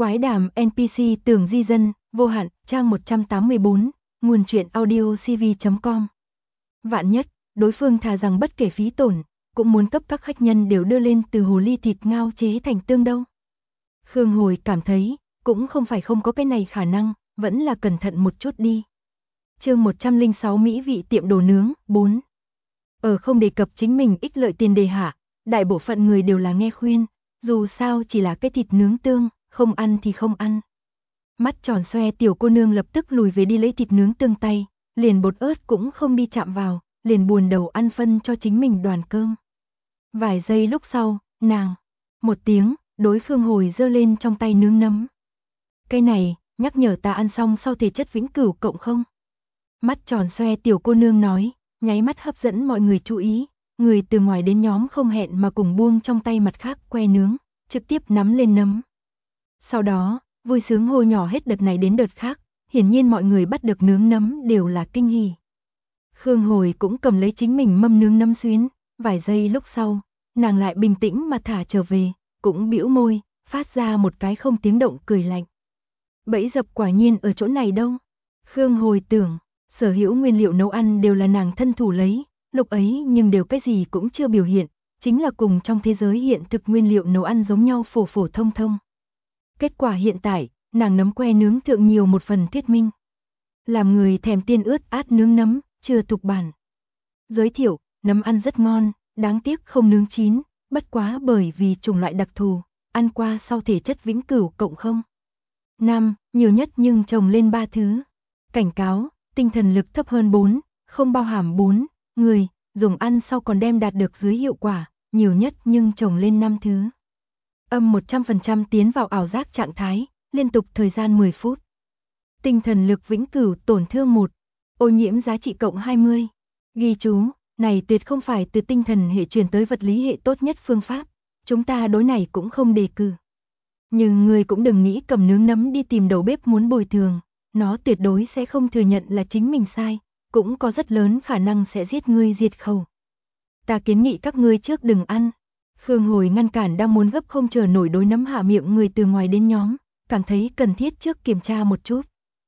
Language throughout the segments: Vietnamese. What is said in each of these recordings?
Quái đàm NPC Tường Di Dân, vô hạn, trang 184, nguồn truyện audio cv.com. Vạn nhất, đối phương thà rằng bất kể phí tổn, cũng muốn cấp các khách nhân đều đưa lên từ hồ ly thịt ngao chế thành tương đâu. Khương Hồi cảm thấy, cũng không phải không có cái này khả năng, vẫn là cẩn thận một chút đi. Chương 106 Mỹ vị tiệm đồ nướng, 4. Ở không đề cập chính mình ích lợi tiền đề hạ, đại bộ phận người đều là nghe khuyên, dù sao chỉ là cái thịt nướng tương, không ăn thì không ăn. Mắt tròn xoe tiểu cô nương lập tức lùi về đi lấy thịt nướng tương tay, liền bột ớt cũng không đi chạm vào, liền buồn đầu ăn phân cho chính mình đoàn cơm. Vài giây lúc sau, nàng, một tiếng, đối Khương Hồi giơ lên trong tay nướng nấm. Cái này, nhắc nhở ta ăn xong sau thể chất vĩnh cửu cộng không? Mắt tròn xoe tiểu cô nương nói, nháy mắt hấp dẫn mọi người chú ý, người từ ngoài đến nhóm không hẹn mà cùng buông trong tay mặt khác que nướng, trực tiếp nắm lên nấm. Sau đó, vui sướng hô nhỏ hết đợt này đến đợt khác, hiển nhiên mọi người bắt được nướng nấm đều là kinh hỉ. Khương Hồi cũng cầm lấy chính mình mâm nướng nấm xuyến, vài giây lúc sau, nàng lại bình tĩnh mà thả trở về, cũng bĩu môi, phát ra một cái không tiếng động cười lạnh. Bẫy dập quả nhiên ở chỗ này đâu. Khương Hồi tưởng, sở hữu nguyên liệu nấu ăn đều là nàng thân thủ lấy, lúc ấy nhưng đều cái gì cũng chưa biểu hiện, chính là cùng trong thế giới hiện thực nguyên liệu nấu ăn giống nhau phổ phổ thông thông. Kết quả hiện tại, nàng nấm que nướng thượng nhiều một phần thuyết minh. Làm người thèm tiên ướt át nướng nấm, chưa tục bản. Giới thiệu, nấm ăn rất ngon, đáng tiếc không nướng chín, bất quá bởi vì chủng loại đặc thù, ăn qua sau thể chất vĩnh cửu cộng không. Nam, nhiều nhất nhưng trồng lên 3 thứ. Cảnh cáo, tinh thần lực thấp hơn 4, không bao hàm 4, người, dùng ăn sau còn đem đạt được dưới hiệu quả, nhiều nhất nhưng trồng lên 5 thứ. Âm 100% tiến vào ảo giác trạng thái, liên tục thời gian 10 phút. Tinh thần lực vĩnh cửu tổn thương 1, ô nhiễm giá trị cộng 20. Ghi chú, này tuyệt không phải từ tinh thần hệ truyền tới vật lý hệ tốt nhất phương pháp, chúng ta đối này cũng không đề cử. Nhưng người cũng đừng nghĩ cầm nướng nấm đi tìm đầu bếp muốn bồi thường, nó tuyệt đối sẽ không thừa nhận là chính mình sai, cũng có rất lớn khả năng sẽ giết ngươi diệt khẩu. Ta kiến nghị các ngươi trước đừng ăn. Khương Hồi ngăn cản đang muốn gấp không chờ nổi đối nấm hạ miệng người từ ngoài đến nhóm, cảm thấy cần thiết trước kiểm tra một chút.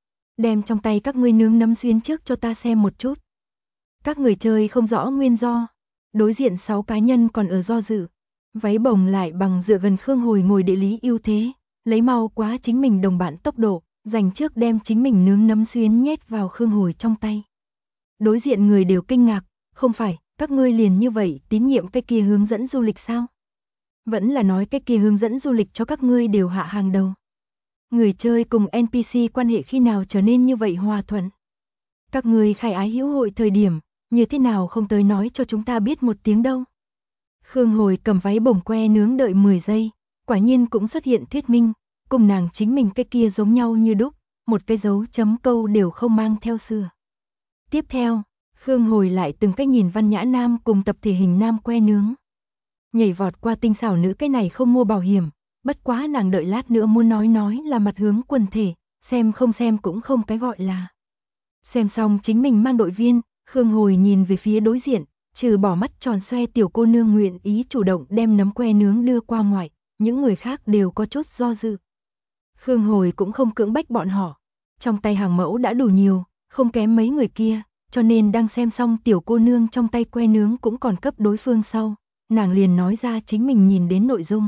Đem trong tay các ngươi nướng nấm xuyến trước cho ta xem một chút. Các người chơi không rõ nguyên do. Đối diện 6 cá nhân còn ở do dự. Váy bồng lại bằng dựa gần Khương Hồi ngồi địa lý ưu thế, lấy mau quá chính mình đồng bạn tốc độ, dành trước đem chính mình nướng nấm xuyến nhét vào Khương Hồi trong tay. Đối diện người đều kinh ngạc, không phải, các ngươi liền như vậy tín nhiệm cái kia hướng dẫn du lịch sao? Vẫn là nói cái kia hướng dẫn du lịch cho các ngươi đều hạ hàng đầu. Người chơi cùng NPC quan hệ khi nào trở nên như vậy hòa thuận? Các ngươi khai ái hữu hội thời điểm, như thế nào không tới nói cho chúng ta biết một tiếng đâu? Khương Hồi cầm váy bồng que nướng đợi 10 giây, quả nhiên cũng xuất hiện thuyết minh, cùng nàng chính mình cái kia giống nhau như đúc, một cái dấu chấm câu đều không mang theo sửa. Tiếp theo, Khương Hồi lại từng cách nhìn văn nhã nam cùng tập thể hình nam que nướng. Nhảy vọt qua tinh xảo nữ cái này không mua bảo hiểm, bất quá nàng đợi lát nữa muốn nói là mặt hướng quần thể, xem không xem cũng không cái gọi là. Xem xong chính mình mang đội viên, Khương Hồi nhìn về phía đối diện, trừ bỏ mắt tròn xoe tiểu cô nương nguyện ý chủ động đem nấm que nướng đưa qua ngoài, những người khác đều có chút do dự. Khương Hồi cũng không cưỡng bách bọn họ, trong tay hàng mẫu đã đủ nhiều, không kém mấy người kia, cho nên đang xem xong tiểu cô nương trong tay que nướng cũng còn cấp đối phương sau, nàng liền nói ra chính mình nhìn đến nội dung.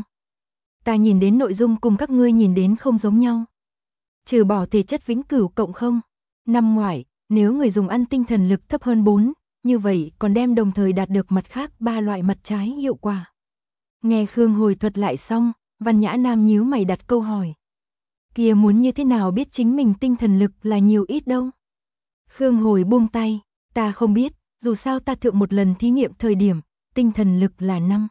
Ta nhìn đến nội dung cùng các ngươi nhìn đến không giống nhau. Trừ bỏ thể chất vĩnh cửu cộng không, năm ngoại, nếu người dùng ăn tinh thần lực thấp hơn 4, như vậy còn đem đồng thời đạt được mặt khác 3 loại mặt trái hiệu quả. Nghe Khương Hồi thuật lại xong, văn nhã nam nhíu mày đặt câu hỏi. Kia muốn như thế nào biết chính mình tinh thần lực là nhiều ít đâu? Khương Hồi buông tay, ta không biết, dù sao ta thượng một lần thí nghiệm thời điểm, tinh thần lực là 5.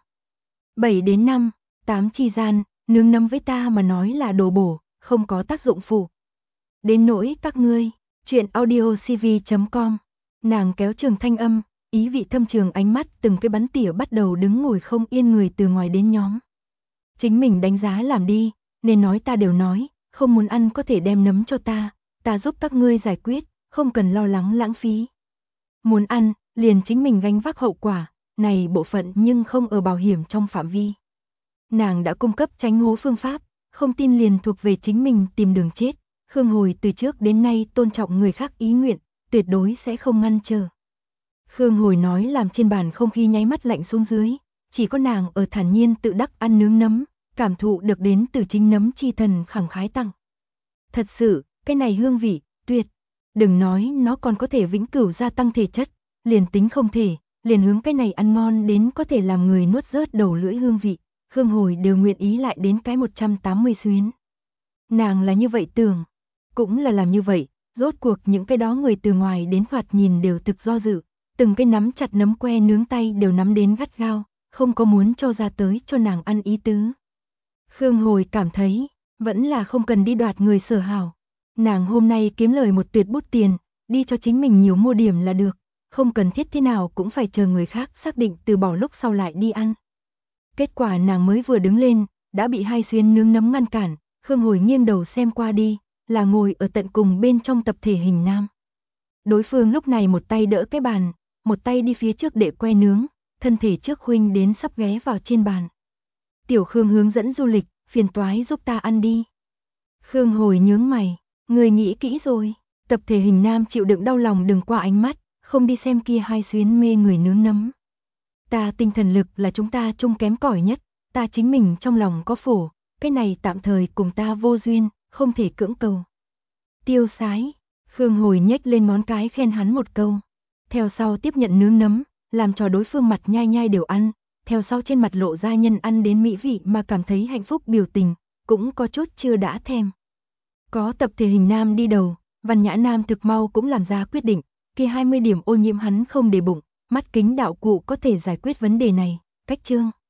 7 đến 5, 8 chi gian, nướng nấm với ta mà nói là đồ bổ, không có tác dụng phụ. Đến nỗi các ngươi, chuyện audio cv.com, nàng kéo trường thanh âm, ý vị thâm trường ánh mắt từng cái bắn tỉa bắt đầu đứng ngồi không yên người từ ngoài đến nhóm. Chính mình đánh giá làm đi, nên nói ta đều nói, không muốn ăn có thể đem nấm cho ta giúp các ngươi giải quyết, không cần lo lắng lãng phí. Muốn ăn, liền chính mình gánh vác hậu quả, này bộ phận nhưng không ở bảo hiểm trong phạm vi. Nàng đã cung cấp tránh hố phương pháp, không tin liền thuộc về chính mình tìm đường chết. Khương Hồi từ trước đến nay tôn trọng người khác ý nguyện, tuyệt đối sẽ không ngăn trở. Khương Hồi nói làm trên bàn không khí nháy mắt lạnh xuống dưới, chỉ có nàng ở thản nhiên tự đắc ăn nướng nấm, cảm thụ được đến từ chính nấm chi thần khẳng khái tặng. Thật sự, cái này hương vị, tuyệt. Đừng nói nó còn có thể vĩnh cửu gia tăng thể chất, liền tính không thể, liền hướng cái này ăn ngon đến có thể làm người nuốt rớt đầu lưỡi hương vị, Khương Hồi đều nguyện ý lại đến cái 180 xuyến. Nàng là như vậy tưởng, cũng là làm như vậy, rốt cuộc những cái đó người từ ngoài đến thoạt nhìn đều thực do dự, từng cái nắm chặt nấm que nướng tay đều nắm đến gắt gao, không có muốn cho ra tới cho nàng ăn ý tứ. Khương Hồi cảm thấy, vẫn là không cần đi đoạt người sở hào. Nàng hôm nay kiếm lời một tuyệt bút tiền, đi cho chính mình nhiều mua điểm là được, không cần thiết thế nào cũng phải chờ người khác xác định từ bỏ lúc sau lại đi ăn. Kết quả nàng mới vừa đứng lên, đã bị hai xuyến nướng nấm ngăn cản, Khương Hồi nghiêng đầu xem qua đi, là ngồi ở tận cùng bên trong tập thể hình nam. Đối phương lúc này một tay đỡ cái bàn, một tay đi phía trước để que nướng, thân thể trước khuynh đến sắp ghé vào trên bàn. Tiểu Khương hướng dẫn du lịch, phiền toái giúp ta ăn đi. Khương Hồi nhướng mày, người nghĩ kỹ rồi, tập thể hình nam chịu đựng đau lòng đừng qua ánh mắt, không đi xem kia hai xuyến mê người nướng nấm. Ta tinh thần lực là chúng ta chung kém cỏi nhất, ta chính mình trong lòng có phổ, cái này tạm thời cùng ta vô duyên, không thể cưỡng cầu. Tiêu sái, Khương Hồi nhếch lên ngón cái khen hắn một câu. Theo sau tiếp nhận nướng nấm, làm cho đối phương mặt nhai nhai đều ăn, theo sau trên mặt lộ ra nhân ăn đến mỹ vị mà cảm thấy hạnh phúc biểu tình, cũng có chút chưa đã thèm. Có tập thể hình nam đi đầu, Văn Nhã nam thực mau cũng làm ra quyết định, kia 20 điểm ô nhiễm hắn không để bụng, mắt kính đạo cụ có thể giải quyết vấn đề này, cách chương.